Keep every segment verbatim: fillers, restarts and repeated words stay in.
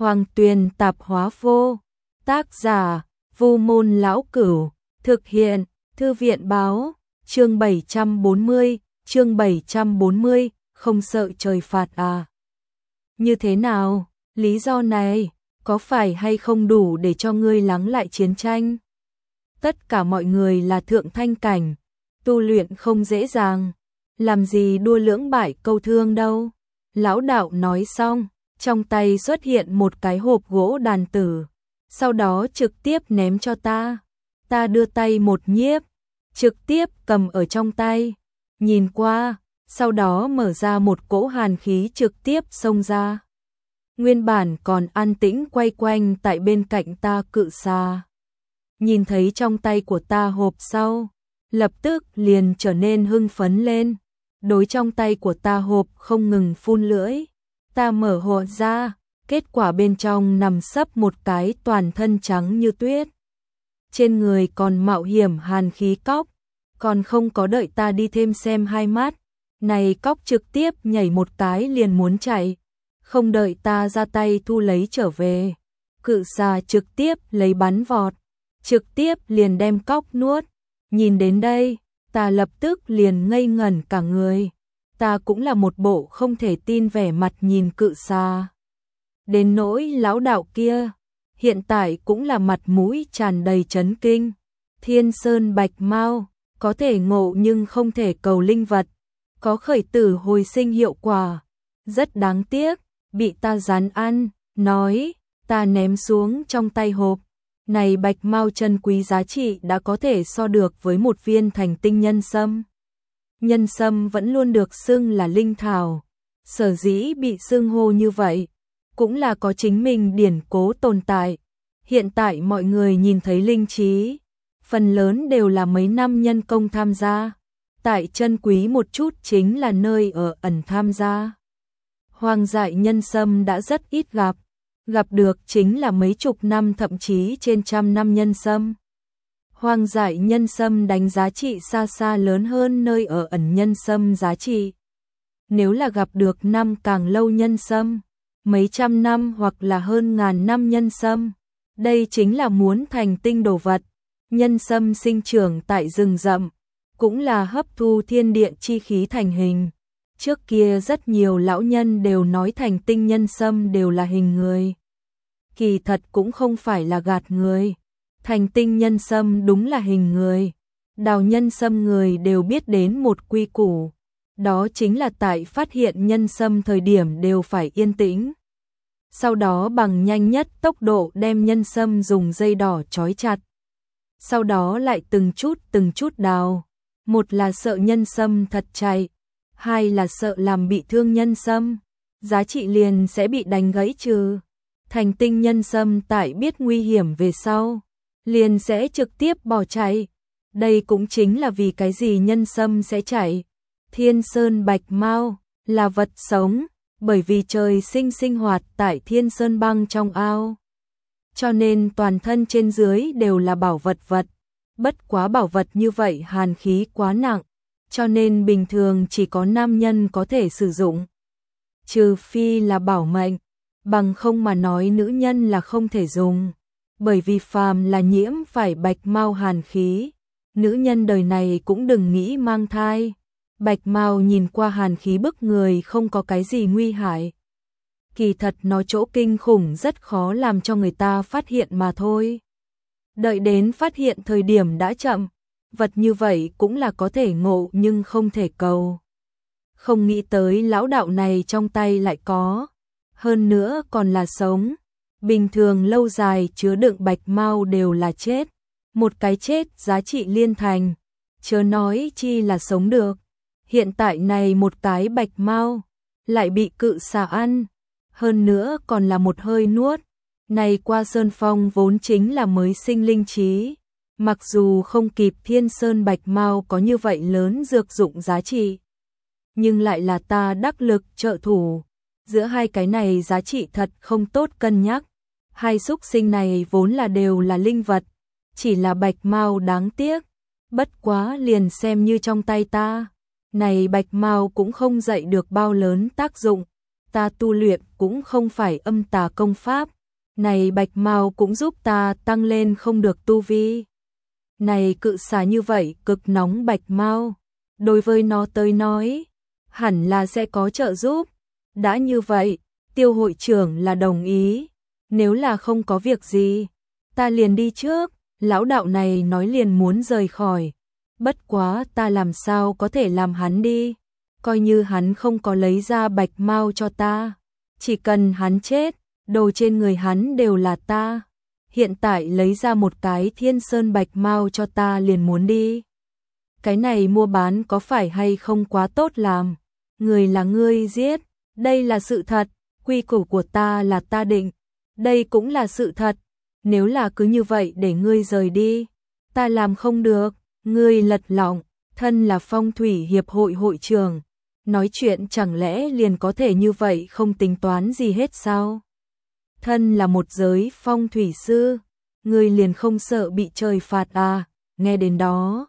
Hoàng Tuyền Tạp Hóa Vô, tác giả Vu Môn Lão Cửu, thực hiện Thư viện Báo, chương bảy trăm bốn mươi, chương bảy trăm bốn mươi, không sợ trời phạt à? Như thế nào, lý do này có phải hay không đủ để cho ngươi lắng lại chiến tranh? Tất cả mọi người là thượng thanh cảnh, tu luyện không dễ dàng, làm gì đua lưỡng bại câu thương đâu. Lão đạo nói xong, trong tay xuất hiện một cái hộp gỗ đàn tử, sau đó trực tiếp ném cho ta. Ta đưa tay một nhiếp, trực tiếp cầm ở trong tay, nhìn qua, sau đó mở ra một cỗ hàn khí trực tiếp xông ra. Nguyên bản còn an tĩnh quay quanh tại bên cạnh ta cự xà, nhìn thấy trong tay của ta hộp sau, lập tức liền trở nên hưng phấn lên, đối trong tay của ta hộp không ngừng phun lưỡi. Ta mở hộp ra, kết quả bên trong nằm sấp một cái toàn thân trắng như tuyết, trên người còn mạo hiểm hàn khí cóc. Còn không có đợi ta đi thêm xem hai mắt, này cóc trực tiếp nhảy một cái liền muốn chạy, không đợi ta ra tay thu lấy trở về, cự xà trực tiếp lấy bắn vọt, trực tiếp liền đem cóc nuốt. Nhìn đến đây, ta lập tức liền ngây ngẩn cả người, ta cũng là một bộ không thể tin vẻ mặt nhìn cự xà. Đến nỗi lão đạo kia, hiện tại cũng là mặt mũi tràn đầy chấn kinh. Thiên Sơn Bạch Mao có thể ngộ nhưng không thể cầu linh vật, có khởi tử hồi sinh hiệu quả, rất đáng tiếc, bị ta rắn ăn. Nói, ta ném xuống trong tay hộp, này Bạch Mao chân quý giá trị đã có thể so được với một viên thành tinh nhân sâm. Nhân sâm vẫn luôn được xưng là linh thảo, sở dĩ bị xưng hô như vậy, cũng là có chính mình điển cố tồn tại. Hiện tại mọi người nhìn thấy linh trí, phần lớn đều là mấy năm nhân công tham gia, tại chân quý một chút chính là nơi ở ẩn tham gia. Hoang dại nhân sâm đã rất ít gặp, gặp được chính là mấy chục năm thậm chí trên trăm năm nhân sâm. Hoang dại nhân sâm đánh giá trị xa xa lớn hơn nơi ở ẩn nhân sâm giá trị. Nếu là gặp được năm càng lâu nhân sâm, mấy trăm năm hoặc là hơn ngàn năm nhân sâm, đây chính là muốn thành tinh đồ vật. Nhân sâm sinh trưởng tại rừng rậm, cũng là hấp thu thiên địa chi khí thành hình. Trước kia rất nhiều lão nhân đều nói thành tinh nhân sâm đều là hình người. Kỳ thật cũng không phải là gạt người. Thành tinh nhân sâm đúng là hình người. Đào nhân sâm người đều biết đến một quy củ, đó chính là tại phát hiện nhân sâm thời điểm đều phải yên tĩnh. Sau đó bằng nhanh nhất tốc độ đem nhân sâm dùng dây đỏ trói chặt. Sau đó lại từng chút từng chút đào. Một là sợ nhân sâm thật chạy, hai là sợ làm bị thương nhân sâm, giá trị liền sẽ bị đánh gãy trừ. Thành tinh nhân sâm tại biết nguy hiểm về sau, liền sẽ trực tiếp bỏ chạy. Đây cũng chính là vì cái gì nhân sâm sẽ chạy. Thiên Sơn Bạch Mao là vật sống, bởi vì trời sinh sinh hoạt tại Thiên Sơn băng trong ao, cho nên toàn thân trên dưới đều là bảo vật vật. Bất quá bảo vật như vậy hàn khí quá nặng, cho nên bình thường chỉ có nam nhân có thể sử dụng. Trừ phi là bảo mệnh, bằng không mà nói nữ nhân là không thể dùng. Bởi vì phàm là nhiễm phải bạch mao hàn khí, nữ nhân đời này cũng đừng nghĩ mang thai. Bạch mao nhìn qua hàn khí bức người không có cái gì nguy hại. Kỳ thật nó chỗ kinh khủng rất khó làm cho người ta phát hiện mà thôi. Đợi đến phát hiện thời điểm đã chậm, vật như vậy cũng là có thể ngộ nhưng không thể cầu. Không nghĩ tới lão đạo này trong tay lại có, hơn nữa còn là sống. Bình thường lâu dài chứa đựng bạch mao đều là chết, một cái chết giá trị liên thành, chớ nói chi là sống được. Hiện tại này một cái bạch mao lại bị cự xà ăn, hơn nữa còn là một hơi nuốt. Này qua sơn phong vốn chính là mới sinh linh trí, mặc dù không kịp Thiên Sơn Bạch Mao có như vậy lớn dược dụng giá trị, nhưng lại là ta đắc lực trợ thủ. Giữa hai cái này giá trị thật không tốt cân nhắc. Hai xúc sinh này vốn là đều là linh vật, chỉ là Bạch Mao đáng tiếc, bất quá liền xem như trong tay ta, này Bạch Mao cũng không dậy được bao lớn tác dụng. ta tu luyện cũng không phải âm tà công pháp, này bạch mao cũng giúp ta tăng lên không được tu vi. Này cự xà như vậy cực nóng bạch mao, đối với nó tới nói, hẳn là sẽ có trợ giúp. Đã như vậy, Tiêu hội trưởng là đồng ý, nếu là không có việc gì, ta liền đi trước. Lão đạo này nói liền muốn rời khỏi, bất quá ta làm sao có thể làm hắn đi, coi như hắn không có lấy ra bạch mao cho ta, chỉ cần hắn chết, đồ trên người hắn đều là ta. Hiện tại lấy ra một cái thiên sơn bạch mao cho ta liền muốn đi. Cái này mua bán có phải hay không quá tốt làm, người là ngươi giết, đây là sự thật, quy củ của ta là ta định, đây cũng là sự thật. Nếu là cứ như vậy để ngươi rời đi, ta làm không được. Ngươi lật lọng, thân là phong thủy hiệp hội hội trưởng, nói chuyện chẳng lẽ liền có thể như vậy không tính toán gì hết sao? Thân là một giới phong thủy sư, ngươi liền không sợ bị trời phạt à? Nghe đến đó,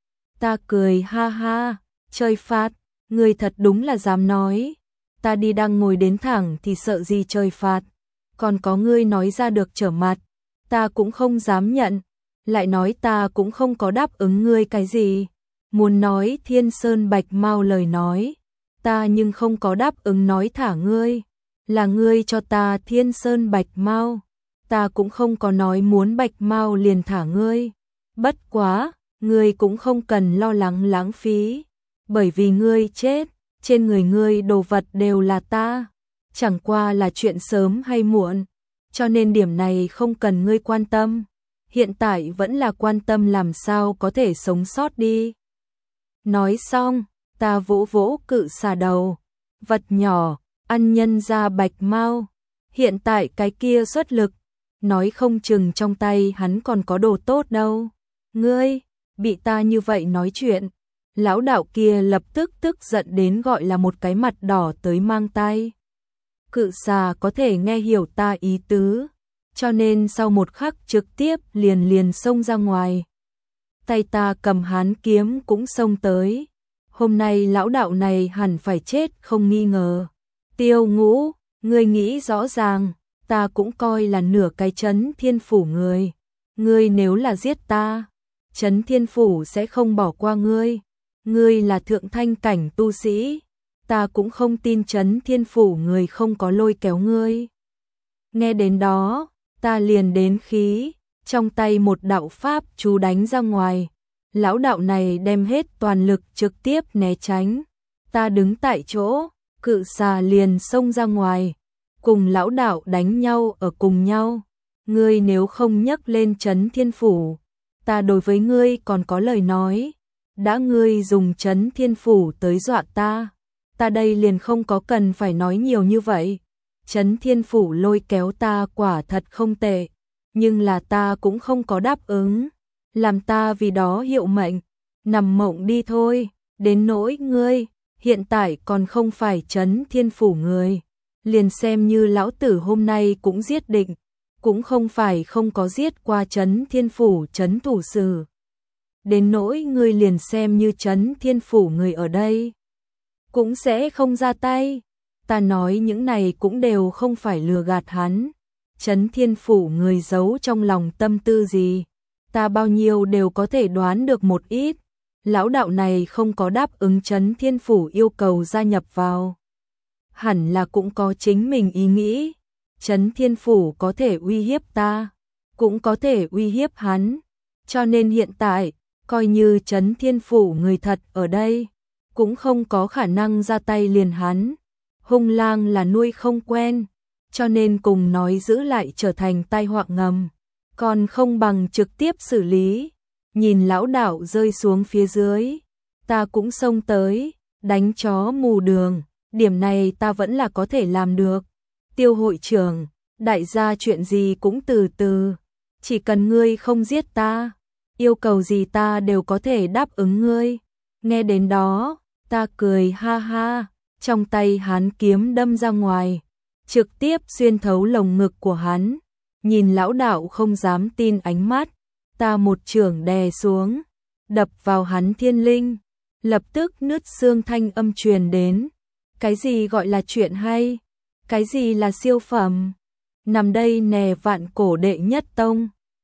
ta cười ha ha, trời phạt, ngươi thật đúng là dám nói, ta đi đang ngồi đến thẳng thì sợ gì trời phạt, còn có ngươi nói ra được trở mặt, ta cũng không dám nhận, lại nói ta cũng không có đáp ứng ngươi cái gì, muốn nói thiên sơn bạch mao lời nói, ta nhưng không có đáp ứng nói thả ngươi, là ngươi cho ta thiên sơn bạch mao, ta cũng không có nói muốn bạch mao liền thả ngươi, bất quá, ngươi cũng không cần lo lắng lãng phí, bởi vì ngươi chết, trên người ngươi đồ vật đều là ta, chẳng qua là chuyện sớm hay muộn, cho nên điểm này không cần ngươi quan tâm, hiện tại vẫn là quan tâm làm sao có thể sống sót đi. Nói xong, ta vỗ vỗ cự xà đầu, vật nhỏ, ăn nhân ra bạch mao, hiện tại cái kia xuất lực, nói không chừng trong tay hắn còn có đồ tốt đâu. Ngươi, bị ta như vậy nói chuyện, lão đạo kia lập tức tức giận đến gọi là một cái mặt đỏ tới mang tay. Cự xà có thể nghe hiểu ta ý tứ, cho nên sau một khắc trực tiếp liền liền xông ra ngoài. Tay ta cầm hán kiếm cũng xông tới. Hôm nay lão đạo này hẳn phải chết không nghi ngờ. Tiêu Ngũ, ngươi nghĩ rõ ràng, ta cũng coi là nửa cái Trấn Thiên Phủ người. Ngươi nếu là giết ta, Trấn Thiên Phủ sẽ không bỏ qua ngươi. Ngươi là thượng thanh cảnh tu sĩ, ta cũng không tin Trấn Thiên Phủ người không có lôi kéo ngươi. Nghe đến đó, ta liền đến khí, trong tay một đạo pháp chú đánh ra ngoài. Lão đạo này đem hết toàn lực trực tiếp né tránh. Ta đứng tại chỗ, cự xà liền xông ra ngoài, cùng lão đạo đánh nhau ở cùng nhau. Ngươi nếu không nhấc lên Trấn Thiên Phủ, ta đối với ngươi còn có lời nói. Đã ngươi dùng Trấn Thiên Phủ tới dọa ta, ta đây liền không có cần phải nói nhiều như vậy. Trấn Thiên Phủ lôi kéo ta quả thật không tệ, nhưng là ta cũng không có đáp ứng, làm ta vì đó hiệu mệnh, nằm mộng đi thôi. Đến nỗi ngươi, hiện tại còn không phải Trấn Thiên Phủ người, liền xem như lão tử hôm nay cũng giết định, cũng không phải không có giết qua Trấn Thiên Phủ trấn thủ sử. Đến nỗi ngươi liền xem như Trấn Thiên Phủ người ở đây, cũng sẽ không ra tay. Ta nói những này cũng đều không phải lừa gạt hắn. Trấn Thiên Phủ người giấu trong lòng tâm tư gì, ta bao nhiêu đều có thể đoán được một ít. Lão đạo này không có đáp ứng Trấn Thiên Phủ yêu cầu gia nhập vào, hẳn là cũng có chính mình ý nghĩ. Trấn Thiên Phủ có thể uy hiếp ta, cũng có thể uy hiếp hắn, cho nên hiện tại, coi như Trấn Thiên Phủ người thật ở đây, cũng không có khả năng ra tay liền hắn. Hung lang là nuôi không quen, cho nên cùng nói giữ lại trở thành tai họa ngầm, còn không bằng trực tiếp xử lý. Nhìn lão đạo rơi xuống phía dưới, ta cũng xông tới, đánh chó mù đường, điểm này ta vẫn là có thể làm được. Tiêu hội trưởng, đại gia chuyện gì cũng từ từ, chỉ cần ngươi không giết ta, yêu cầu gì ta đều có thể đáp ứng ngươi. Nghe đến đó, ta cười ha ha, trong tay hắn kiếm đâm ra ngoài, trực tiếp xuyên thấu lồng ngực của hắn. Nhìn lão đạo không dám tin ánh mắt, ta một chưởng đè xuống, đập vào hắn thiên linh, lập tức nứt xương thanh âm truyền đến. Cái gì gọi là chuyện hay, Cái gì là siêu phẩm? Nằm đây nè vạn cổ đệ nhất tông.